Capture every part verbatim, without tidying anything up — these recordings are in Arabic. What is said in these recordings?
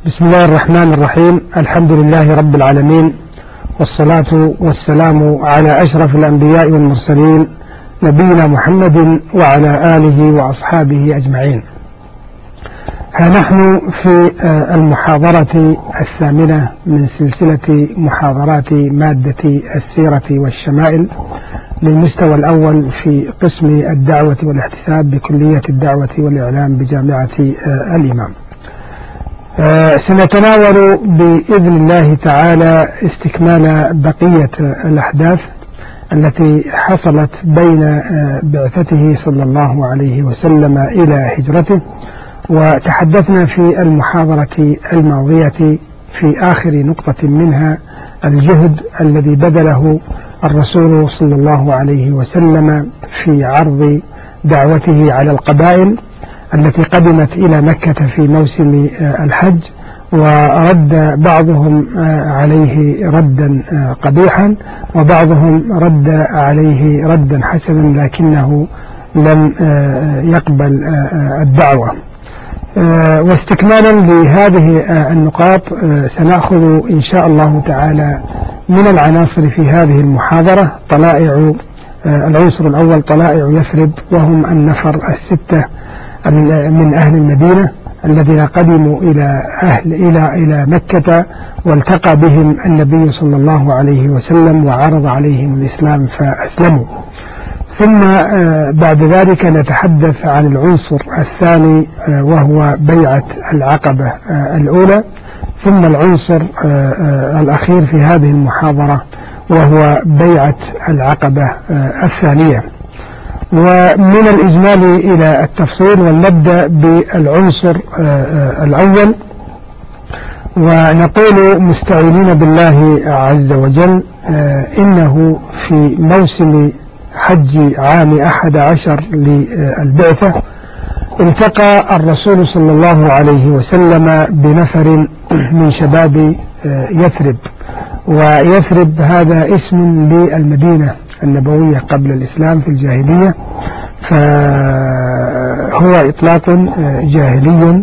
بسم الله الرحمن الرحيم. الحمد لله رب العالمين، والصلاة والسلام على أشرف الأنبياء والمرسلين نبينا محمد وعلى آله وأصحابه أجمعين. ها نحن في المحاضرة الثامنة من سلسلة محاضرات مادة السيرة والشمائل للمستوى الأول في قسم الدعوة والاحتساب بكلية الدعوة والإعلام بجامعة الإمام. سنتناول بإذن الله تعالى استكمال بقية الأحداث التي حصلت بين بعثته صلى الله عليه وسلم إلى هجرته، وتحدثنا في المحاضرة الماضية في آخر نقطة منها الجهد الذي بذله الرسول صلى الله عليه وسلم في عرض دعوته على القبائل التي قدمت إلى مكة في موسم الحج، ورد بعضهم عليه ردا قبيحا وبعضهم رد عليه ردا حسنا، لكنه لم يقبل الدعوة. واستكمالا لهذه النقاط سنأخذ إن شاء الله تعالى من العناصر في هذه المحاضرة طلائع العنصر الأول طلائع يثرب، وهم النفر الستة من أهل المدينة الذين قدموا إلى أهل إلى إلى مكة، والتقى بهم النبي صلى الله عليه وسلم وعرض عليهم الإسلام فأسلموا. ثم بعد ذلك نتحدث عن العنصر الثاني وهو بيعة العقبة الأولى، ثم العنصر الأخير في هذه المحاضرة وهو بيعة العقبة الثانية. ومن الإجمال إلى التفصيل، ونبدأ بالعنصر الأول، ونقول مستعينين بالله عز وجل إنه في موسم حج عام أحد عشر للبعثة التقى الرسول صلى الله عليه وسلم بنفر من شباب يثرب، ويثرب هذا اسم للمدينة النبوية قبل الإسلام في الجاهلية، فهو إطلاق جاهلي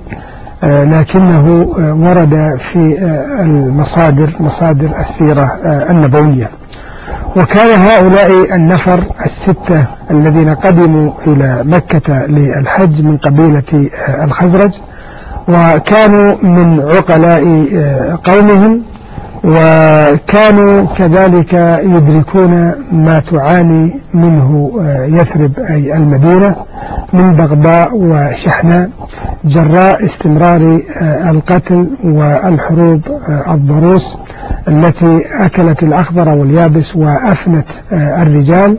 لكنه ورد في المصادر مصادر السيرة النبوية. وكان هؤلاء النفر الستة الذين قدموا إلى مكة للحج من قبيلة الخزرج، وكانوا من عقلاء قومهم، وكانوا كذلك يدركون ما تعاني منه يثرب أي المدينة من بغضاء وشحناء جراء استمرار القتل والحروب الضروس التي أكلت الأخضر واليابس وأفنت الرجال.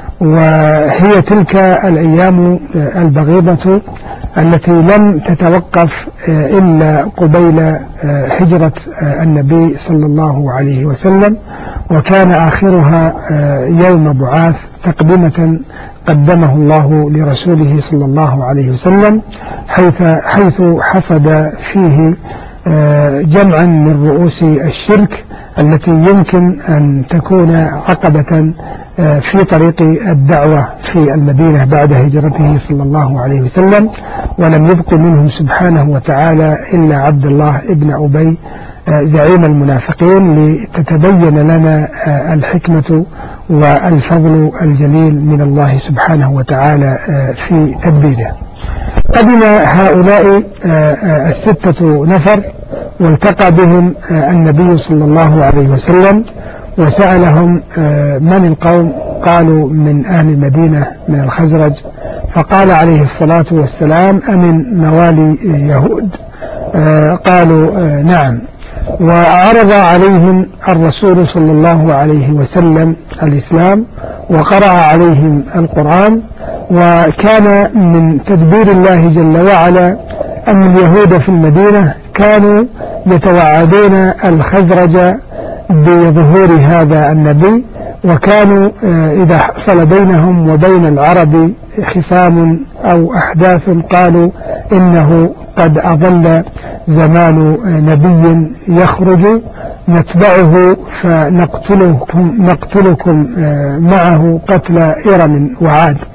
وهي تلك الأيام البغيضة التي لم تتوقف إلا قبيل هجرة النبي صلى الله عليه وسلم، وكان آخرها يوم بعاث تقدمة قدمه الله لرسوله صلى الله عليه وسلم، حيث حيث حصد فيه جمعا من رؤوس الشرك التي يمكن أن تكون عقبة في طريق الدعوة في المدينة بعد هجرته صلى الله عليه وسلم. ولم يبق منهم سبحانه وتعالى إلا عبد الله ابن أبي زعيم المنافقين، لتتبين لنا الحكمة والفضل الجليل من الله سبحانه وتعالى في تدبيره. قدم هؤلاء الستة نفر والتقى بهم النبي صلى الله عليه وسلم وسألهم من القوم؟ قالوا من أهل المدينة من الخزرج، فقال عليه الصلاة والسلام أمن موالي يهود؟ قالوا نعم. وعرض عليهم الرسول صلى الله عليه وسلم الإسلام وقرأ عليهم القرآن، وكان من تدبير الله جل وعلا أن اليهود في المدينة كانوا يتوعدون الخزرج بظهور هذا النبي، وكانوا إذا حصل بينهم وبين العرب خصام أو أحداث قالوا إنه قد أظل زمان نبي يخرج نتبعه فنقتلكم نقتلكم معه قتل إرم وعاد.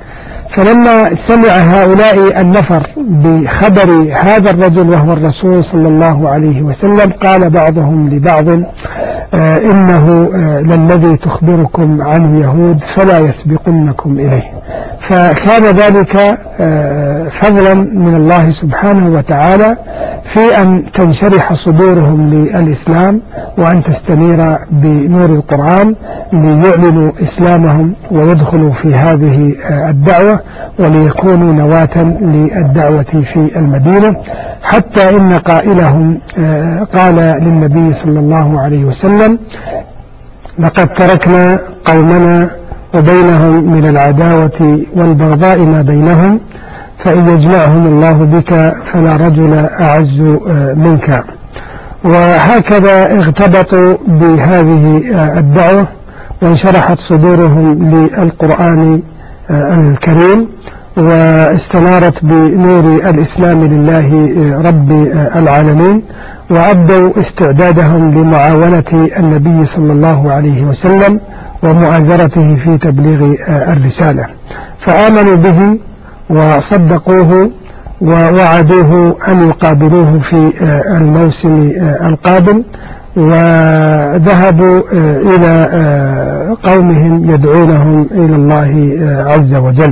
فلما سمع هؤلاء النفر بخبر هذا الرجل وهو الرسول صلى الله عليه وسلم قال بعضهم لبعض آه إنه آه للذي تخبركم عنه يهود فلا يسبقنكم إليه. فكان ذلك آه فضلا من الله سبحانه وتعالى في أن تنشرح صدورهم للإسلام وأن تستنير بنور القرآن ليعلنوا إسلامهم ويدخلوا في هذه آه الدعوة وليكونوا نواة للدعوة في المدينة، حتى إن قائلهم آه قال للنبي صلى الله عليه وسلم: لقد تركنا قومنا وبينهم من العداوة والبغضاء ما بينهم، فإن يجمعهم الله بك فلا رجل أعز منك. وهكذا اغتبطوا بهذه الدعوة وانشرحت صدورهم للقرآن الكريم واستنارت بنور الإسلام لله رب العالمين، وأبدوا استعدادهم لمعاونة النبي صلى الله عليه وسلم ومؤازرته في تبليغ الرسالة، فآمنوا به وصدقوه ووعدوه أن يقابلوه في الموسم القادم، وذهبوا إلى قومهم يدعونهم إلى الله عز وجل.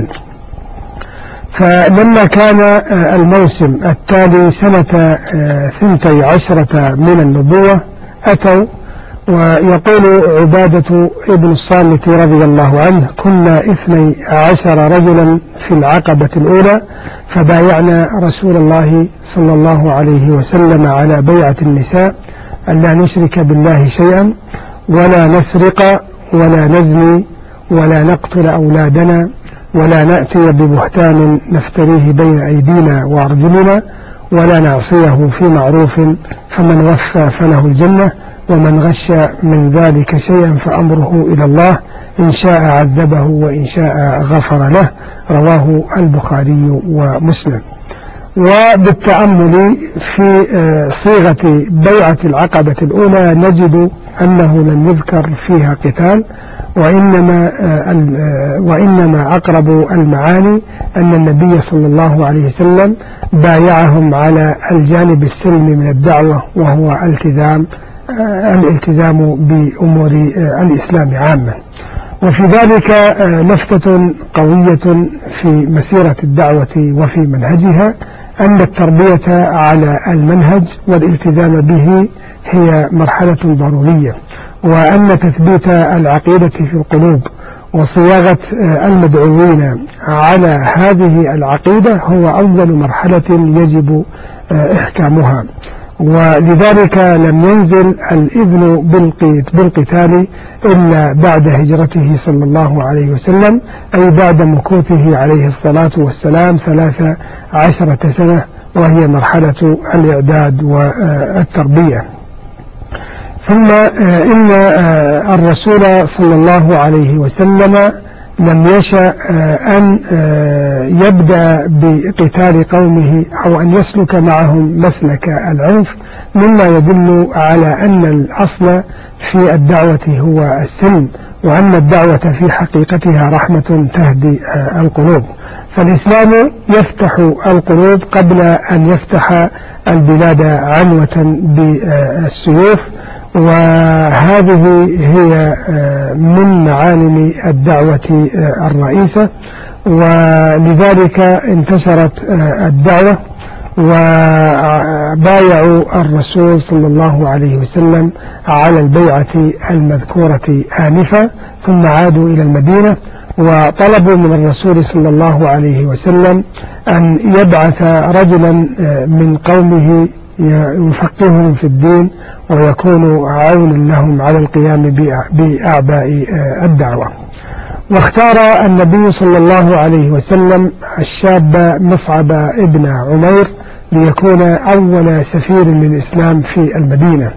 فلما كان الموسم التالي سنة ثنتي عشرة من النبوة أتوا، ويقول عبادة ابن الصامت رضي الله عنه: كنا اثني عشر رجلا في العقبة الأولى فبايعنا رسول الله صلى الله عليه وسلم على بيعة النساء أن لا نشرك بالله شيئا ولا نسرق ولا نزني ولا نقتل أولادنا ولا نأتي ببهتان نفتريه بين أيدينا وأرجلنا ولا نعصيه في معروف، فمن وفى فله الجنة ومن غش من ذلك شيئا فأمره إلى الله، إن شاء عذبه وإن شاء غفر له. رواه البخاري ومسلم. وبالتأمل في صيغة بيعة العقبة الأولى نجد أنه لم يذكر فيها قتال، وإنما وإنما أقرب المعاني أن النبي صلى الله عليه وسلم بايعهم على الجانب السلمي من الدعوة، وهو التزام الالتزام بأمور الإسلام عامة. وفي ذلك لفتة قوية في مسيرة الدعوة وفي منهجها أن التربية على المنهج والالتزام به هي مرحلة ضرورية، وأن تثبيت العقيدة في القلوب وصياغة المدعوين على هذه العقيدة هو أول مرحلة يجب إحكامها. ولذلك لم ينزل الإذن بالقتال إلا بعد هجرته صلى الله عليه وسلم، أي بعد مكوثه عليه الصلاة والسلام ثلاث عشرة سنة، وهي مرحلة الإعداد والتربية. ثم إن الرسول صلى الله عليه وسلم لم يشأ أن يبدأ بقتال قومه أو أن يسلك معهم مسلك العنف، مما يدل على أن الأصل في الدعوة هو السلم، وأن الدعوة في حقيقتها رحمة تهدي القلوب. فالإسلام يفتح القلوب قبل أن يفتح البلاد عنوة بالسيوف، وهذه هي من معالم الدعوة الرئيسة. ولذلك انتشرت الدعوة وبايعوا الرسول صلى الله عليه وسلم على البيعة المذكورة آنفا، ثم عادوا إلى المدينة وطلبوا من الرسول صلى الله عليه وسلم أن يبعث رجلا من قومه يفقههم في الدين ويكون عونا لهم على القيام بأعباء الدعوة. واختار النبي صلى الله عليه وسلم الشاب مصعب ابن عمير ليكون أول سفير للإسلام في المدينة،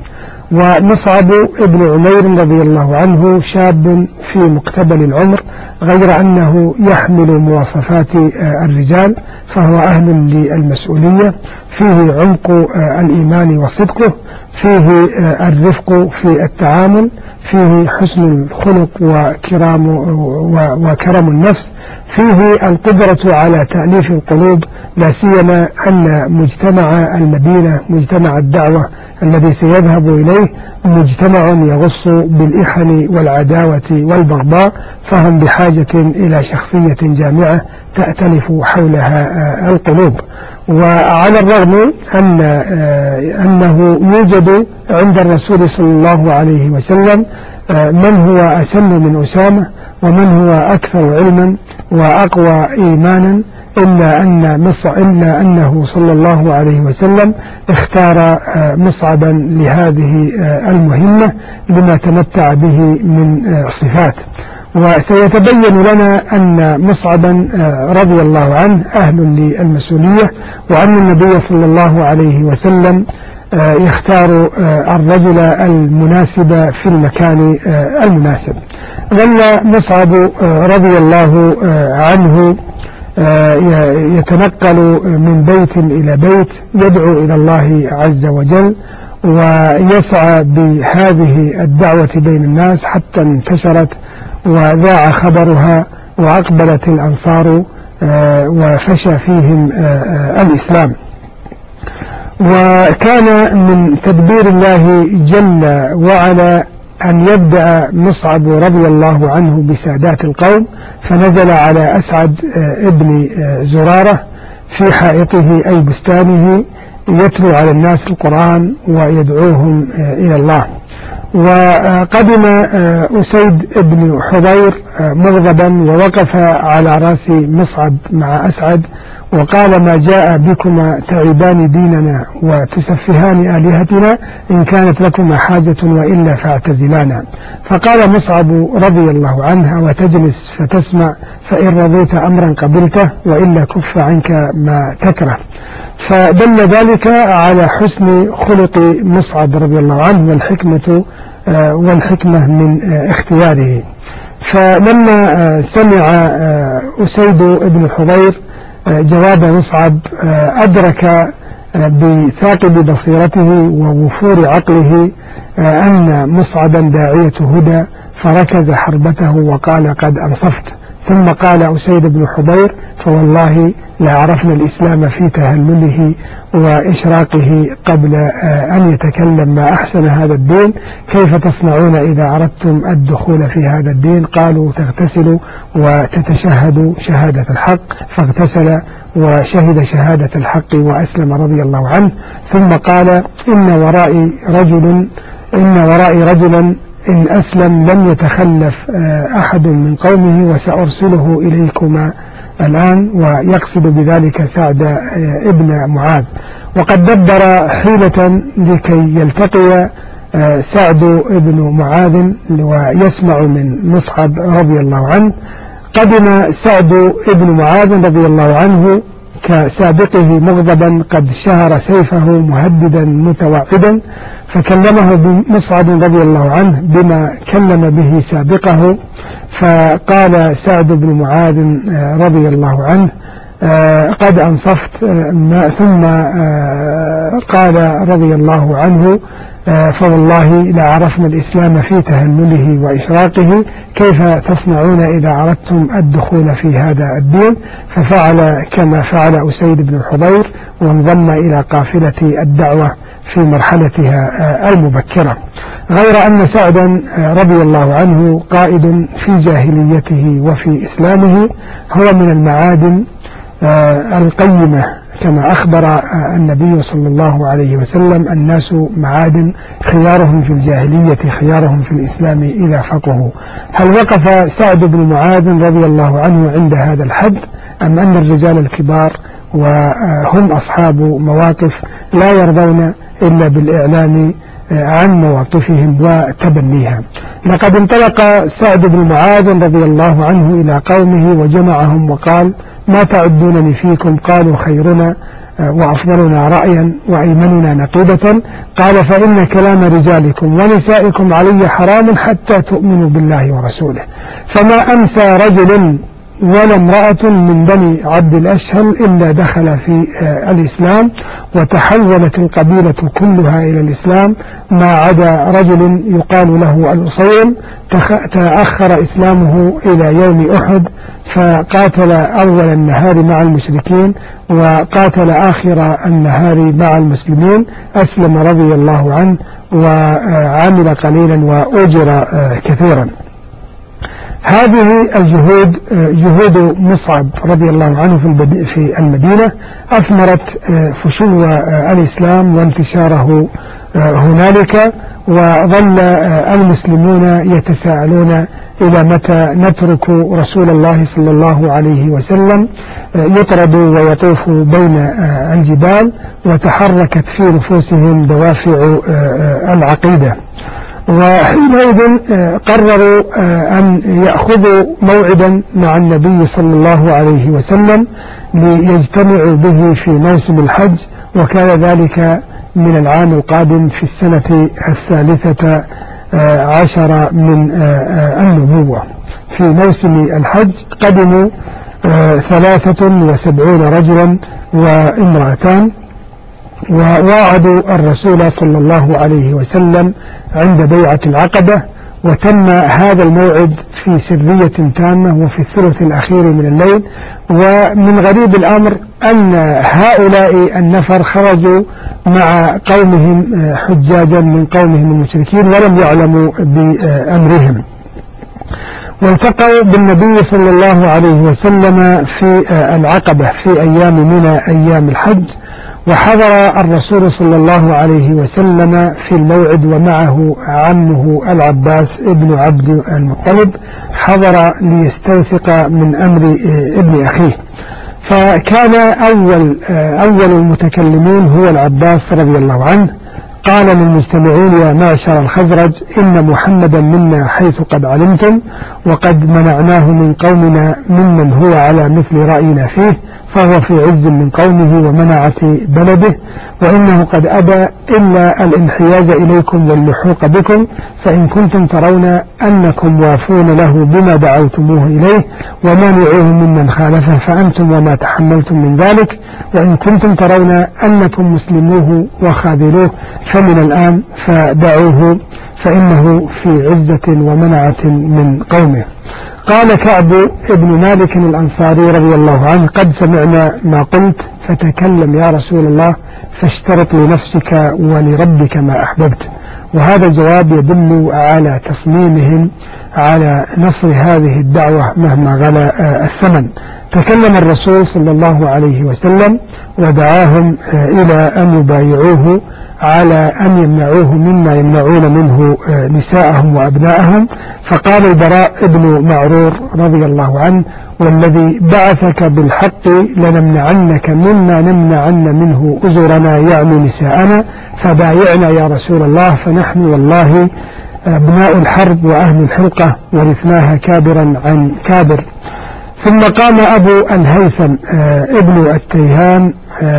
ومصعب ابن عمير رضي الله عنه شاب في مقتبل العمر، غير أنه يحمل مواصفات الرجال، فهو أهل للمسؤولية، فيه عمق الإيمان وصدقه، فيه الرفق في التعامل، فيه حسن الخلق وكرام وكرم النفس، فيه القدرة على تأليف القلوب، لا سيما أن مجتمع المدينة مجتمع الدعوة الذي سيذهب إليه مجتمع يغص بالإحن والعداوة والبغضاء، فهم بحاجة إلى شخصية جامعة تأتلف حولها القلوب. وعلى الرغم أن أنه يوجد عند الرسول صلى الله عليه وسلم من هو أسن من أسامة ومن هو أكثر علما وأقوى إيمانا، إلا أن مصع إلا أنه صلى الله عليه وسلم اختار مصعبا لهذه المهمة لما تمتع به من صفات. وسيتبين لنا أن مصعبا رضي الله عنه أهل للمسؤولية، وأن النبي صلى الله عليه وسلم يختار الرجل المناسب في المكان المناسب. ظل مصعب رضي الله عنه يتنقل من بيت إلى بيت يدعو إلى الله عز وجل، ويسعى بهذه الدعوة بين الناس حتى انتشرت وذاع خبرها، وأقبلت الأنصار وفشى فيهم الإسلام. وكان من تدبير الله جل وعلا أن يبدأ مصعب رضي الله عنه بسادات القوم، فنزل على أسعد ابن زرارة في حائطه أي بستانه يتلو على الناس القرآن ويدعوهم إلى الله. وقدم أسيد بن حضير مغضبا ووقف على رأس مصعب مع أسعد وقال: ما جاء بكما تعبان ديننا وتسفهان آلهتنا، إن كانت لكما حاجة وإلا فاعتزلانا. فقال مصعب رضي الله عنه: وتجلس فتسمع، فإن رضيت أمرا قبلته وإلا كف عنك ما تكره. فدل ذلك على حسن خلق مصعب رضي الله عنه والحكمة والحكمة من اختياره. فلما سمع أسيد بن حضير جواب مصعب أدرك بثاقب بصيرته ووفور عقله أن مصعبا داعية هدى، فركز حربته وقال: قد أنصفت. ثم قال أسيد بن حضير: فوالله لا عرفنا الإسلام في تهلله وإشراقه قبل أن يتكلم ما أحسن هذا الدين، كيف تصنعون إذا أردتم الدخول في هذا الدين؟ قالوا: تغتسل وتتشهد شهادة الحق. فاغتسل وشهد شهادة الحق وأسلم رضي الله عنه. ثم قال: إن ورائي رجل إن ورائي رجلا إن أسلم لم يتخلف أحد من قومه وسأرسله إليكما الآن، ويقصد بذلك سعد ابن معاذ. وقد دبر حيلة لكي يلتقي سعد ابن معاذ ويسمع من مصعب رضي الله عنه. قدم سعد ابن معاذ رضي الله عنه كسابقه مغضبا قد شهر سيفه مهددا متوعدا، فكلمه مصعب رضي الله عنه بما كلم به سابقه. فقال سعد بن معاذ رضي الله عنه: قد أنصفت. ثم قال رضي الله عنه: فوالله لا عرفنا الإسلام في تهلله وإشراقه، كيف تصنعون إذا أردتم الدخول في هذا الدين؟ ففعل كما فعل أسيد بن حضير وانضم إلى قافلة الدعوة في مرحلتها المبكرة. غير أن سعدا رضي الله عنه قائد في جاهليته وفي إسلامه، هو من المعادن القيمة كما أخبر النبي صلى الله عليه وسلم: الناس معادن، خيارهم في الجاهلية خيارهم في الإسلام إذا فقهوا. هل وقف سعد بن معاذ رضي الله عنه عند هذا الحد، أم أن الرجال الكبار وهم أصحاب مواقف لا يرضون إلا بالإعلان عن مواقفهم وتبنيها؟ لقد انطلق سعد بن معاذ رضي الله عنه إلى قومه وجمعهم وقال: ما تعدونني فيكم؟ قالوا: خيرنا وأفضلنا رأيا وأيمننا نقيبة. قال فإن كلام رجالكم ونسائكم علي حرام حتى تؤمنوا بالله ورسوله، فما أمسى رجل ولا امرأة من بني عبد الأشهل إلا دخل في الإسلام، وتحولت القبيلة كلها إلى الإسلام ما عدا رجل يقال له الأصيل تأخر إسلامه إلى يوم أحد، فقاتل أول النهار مع المشركين وقاتل آخر النهار مع المسلمين، أسلم رضي الله عنه وعمل قليلا وأجر كثيرا. هذه الجهود جهود مصعب رضي الله عنه في المدينة أثمرت فشو الإسلام وانتشاره هنالك، وظل المسلمون يتساءلون إلى متى نترك رسول الله صلى الله عليه وسلم يطرد ويطوف بين الجبال، وتحركت في نفوسهم دوافع العقيدة. وحينئذ قرروا أن يأخذوا موعدا مع النبي صلى الله عليه وسلم ليجتمعوا به في موسم الحج، وكان ذلك من العام القادم في السنة الثالثة عشر من النبوة. في موسم الحج قدموا ثلاثة وسبعون رجلا وامرأتان، وواعدوا الرسول صلى الله عليه وسلم عند بيعة العقبة، وتم هذا الموعد في سرية تامة وفي الثلث الأخير من الليل. ومن غريب الأمر أن هؤلاء النفر خرجوا مع قومهم حجاجا من قومهم المشركين ولم يعلموا بأمرهم، والتقوا بالنبي صلى الله عليه وسلم في العقبة في أيام من أيام الحج، وحضر الرسول صلى الله عليه وسلم في الموعد ومعه عمه العباس ابن عبد المطلب، حضر ليستوثق من أمر ابن أخيه. فكان أول أول المتكلمين هو العباس رضي الله عنه. قال للمجتمعين يا معشر الخزرج إن محمدا منا حيث قد علمتم، وقد منعناه من قومنا ممن هو على مثل رأينا فيه، فهو في عز من قومه ومنعة بلده، وإنه قد أبى إلا الانحياز إليكم واللحوق بكم، فإن كنتم ترون أنكم وافون له بما دعوتموه إليه ومانعوه ممن خالفه فأنتم وما تحملتم من ذلك، وإن كنتم ترون أنكم مسلموه وخاذلوه فمن الآن فدعوه فإنه في عزة ومنعة من قومه. قال كعب ابن مالك الأنصاري رضي الله عنه قد سمعنا ما قلت فتكلم يا رسول الله فاشترط لنفسك ولربك ما أحببت. وهذا الجواب يدل على تصميمهم على نصر هذه الدعوة مهما غلا الثمن. تكلم الرسول صلى الله عليه وسلم ودعاهم إلى أن يبايعوه على أن يمنعوه مما يمنعون منه نساءهم وأبناءهم. فقال البراء ابن معرور رضي الله عنه والذي بعثك بالحق لنمنعنك مما نمنعن منه أزرنا يعني نساءنا، فبايعنا يا رسول الله، فنحن والله أبناء الحرب وأهل الحلقة ورثناها كابرا عن كابر. ثم قام أبو الهيثم ابن التيهان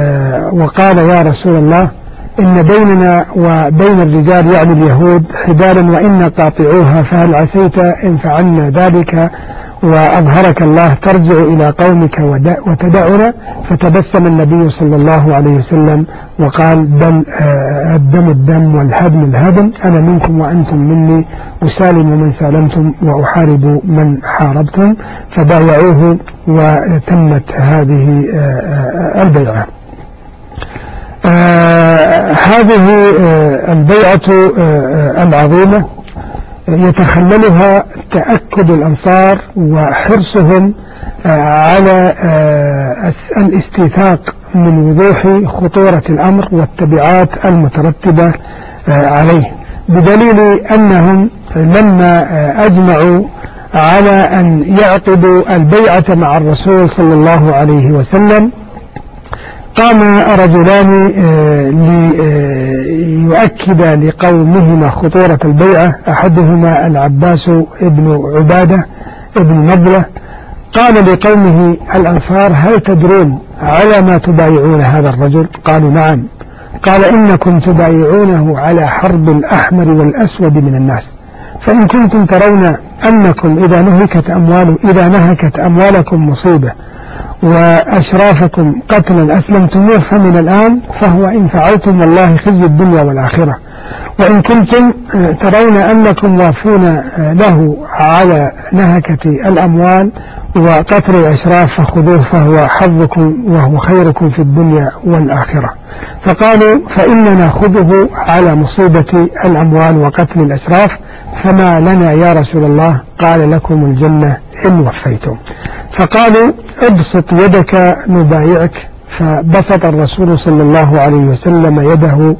وقال يا رسول الله إن بيننا وبين الرجال يعني اليهود حبالا وإنا قاطعوها، فهل عسيت إن فعلنا ذلك وأظهرك الله ترجع إلى قومك وتدعنا؟ فتبسم النبي صلى الله عليه وسلم وقال بل الدم الدم والهدم الهدم، أنا منكم وأنتم مني، أسالم من سالمتم وأحارب من حاربتم. فبايعوه وتمت هذه البيعة. آه هذه آه البيعة آه العظيمة يتخللها تأكد الأنصار وحرصهم آه على آه الاستيثاق من وضوح خطورة الأمر والتبعات المترتبة آه عليه، بدليل أنهم لما آه أجمعوا على أن يعقدوا البيعة مع الرسول صلى الله عليه وسلم قام رجلان ليؤكد لقومهما خطورة البيعة، أحدهما العباس ابن عبادة ابن نضلة، قال لقومه الأنصار هل تدرون على ما تبايعون هذا الرجل؟ قالوا نعم. قال إنكم تبايعونه على حرب الأحمر والأسود من الناس، فإن كنتم ترون أنكم إذا نهكت أموال إذا نهكت أموالكم مصيبة وأشرافكم قتلا أسلمتموه فمن الآن، فهو إن فعلتم والله خزي الدنيا والآخرة. وإن كنتم ترون أنكم وافون له على نهكة الأموال وقتل الأشراف فخذوه فهو حظكم وهو خيركم في الدنيا والآخرة. فقالوا فإننا نأخذه على مصيبة الأموال وقتل الأشراف، فما لنا يا رسول الله؟ قال لكم الجنة إن وفيتم. فقالوا ابسط يدك نبايعك، فبسط الرسول صلى الله عليه وسلم يده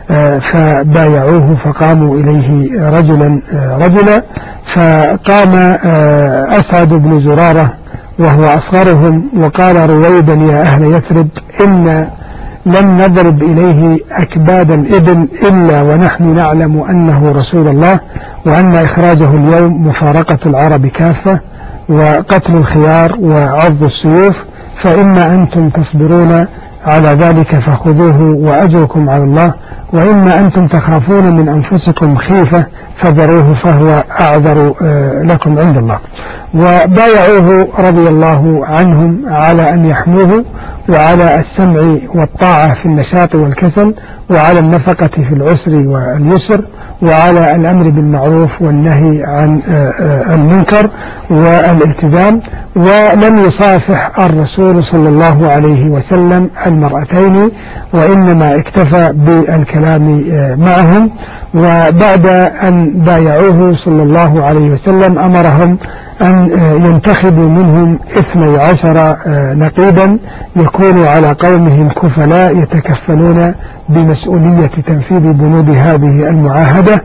فبايعوه، فقاموا إليه رجلا رجلا، فقام أسعد بن زرارة وهو أصغرهم وقال رويدا يا أهل يثرب إن لم نضرب إليه أكباد الإبل إلا ونحن نعلم أنه رسول الله، وأن إخراجه اليوم مفارقة العرب كافة وقتل الخيار وعض السيوف، فإما أنتم تصبرون على ذلك فخذوه وأجركم على الله، وإما أنتم تخافون من أنفسكم خيفة فذروه فهو أعذر لكم عند الله. وبايعوه رضي الله عنهم على أن يحموه وعلى السمع والطاعة في النشاط والكسل، وعلى النفقة في العسر واليسر، وعلى الأمر بالمعروف والنهي عن المنكر والالتزام. ولم يصافح الرسول صلى الله عليه وسلم المرأتين، وإنما اكتفى بالكلام معهم. وبعد أن بايعوه صلى الله عليه وسلم أمرهم أن ينتخبوا منهم اثني عشر نقيبا يكونوا على قومهم كفلاء يتكفلون بمسؤولية تنفيذ بنود هذه المعاهدة.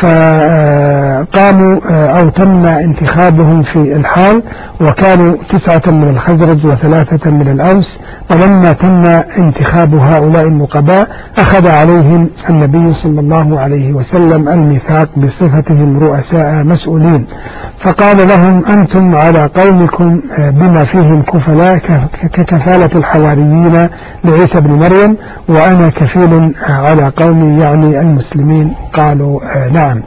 فقاموا أو تم انتخابهم في الحال، وكانوا تسعة من الخزرج وثلاثة من الأوس. ولما تم انتخاب هؤلاء النقباء أخذ عليهم النبي صلى الله عليه وسلم الميثاق بصفتهم رؤساء مسؤولين، فقال لهم أنتم على قومكم بما فيهم كفلاء ككفالة الحواريين لعيسى بن مريم، وأنا كفيل على قومي يعني المسلمين. قالوا نعم.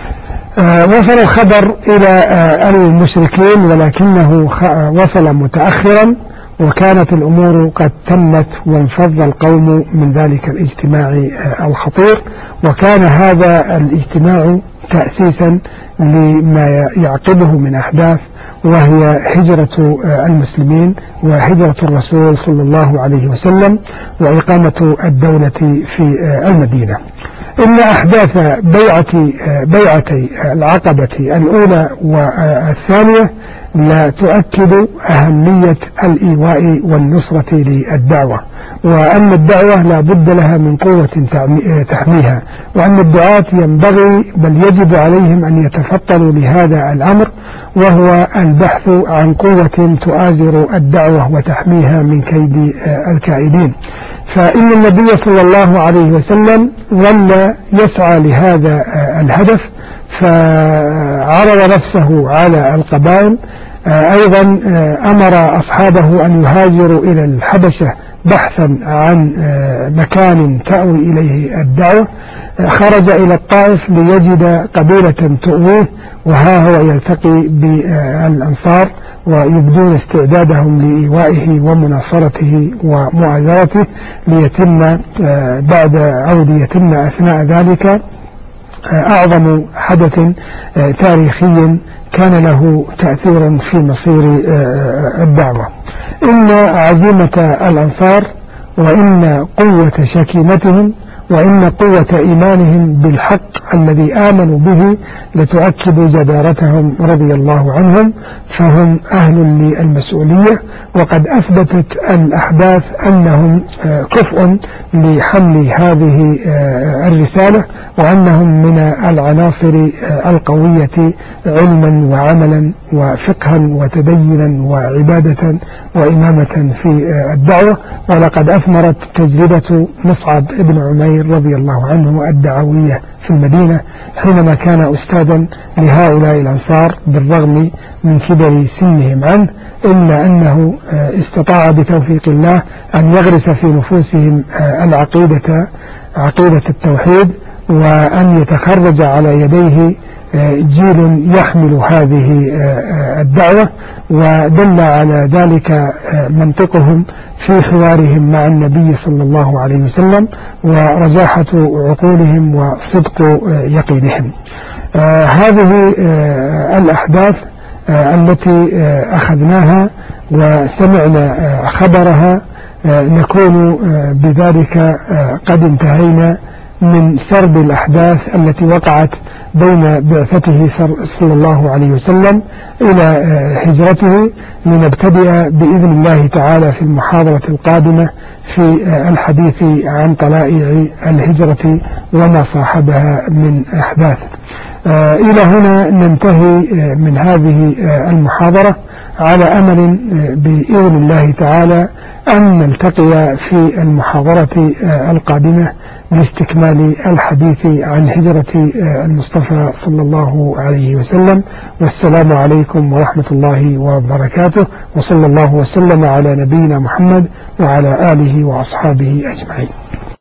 وصل الخبر إلى المشركين ولكنه وصل متأخرا، وكانت الأمور قد تمت وانفض القوم من ذلك الاجتماع الخطير. وكان هذا الاجتماع تأسيسا لما يعقبه من أحداث، وهي هجرة المسلمين وهجرة الرسول صلى الله عليه وسلم وإقامة الدولة في المدينة. إن أحداث بيعة بيعتي العقبة الأولى والثانية لا تؤكد أهمية الإيواء والنصرة للدعوة، وأن الدعوة لا بد لها من قوة تحميها، وأن الدعاة ينبغي بل يجب عليهم أن يتفطنوا لهذا الأمر، وهو البحث عن قوة تؤازر الدعوة وتحميها من كيد الكائدين. فإن النبي صلى الله عليه وسلم ظل يسعى لهذا الهدف، فعرض نفسه على القبائل. أيضا أمر أصحابه أن يهاجروا إلى الحبشة بحثا عن مكان تأوي إليه الدعوة. خرج إلى الطائف ليجد قبيلة تؤويه، وها هو يلتقي بالأنصار ويبدون استعدادهم لإيوائه ومناصرته ومؤازرته، ليتم بعد أو ليتم أثناء ذلك أعظم حدث تاريخي كان له تأثير في مصير الدعوة. إن عزيمة الأنصار وإن قوة شكيمتهم وإن قوة إيمانهم بالحق الذي آمنوا به لتؤكد جدارتهم رضي الله عنهم، فهم أهل للمسؤولية، وقد أثبتت الأحداث أنهم كفء لحمل هذه الرسالة، وأنهم من العناصر القوية علما وعملا وفقها وتدينا وعبادة وإمامة في الدعوة. ولقد أثمرت تجربة مصعب بن عمير رضي الله عنه الدعوية في المدينة حينما كان أستاذا لهؤلاء الأنصار بالرغم من كبر سنهم عنه، إلا أنه استطاع بتوفيق الله أن يغرس في نفوسهم العقيدة عقيدة التوحيد، وأن يتخرج على يديه جيل يحمل هذه الدعوة. ودل على ذلك منطقهم في حوارهم مع النبي صلى الله عليه وسلم ورجاحة عقولهم وصدق يقينهم. هذه الأحداث التي أخذناها وسمعنا خبرها نكون بذلك قد انتهينا من سرد الأحداث التي وقعت بين بعثته صلى الله عليه وسلم إلى هجرته، لنبتدئ بإذن الله تعالى في المحاضرة القادمة في الحديث عن طلائع الهجرة وما صاحبها من أحداث. إلى هنا ننتهي من هذه المحاضرة، على أمل بإذن الله تعالى أن نلتقي في المحاضرة القادمة لاستكمال الحديث عن هجرة المصطفى صلى الله عليه وسلم. والسلام عليكم ورحمة الله وبركاته، وصلى الله وسلم على نبينا محمد وعلى آله وأصحابه أجمعين.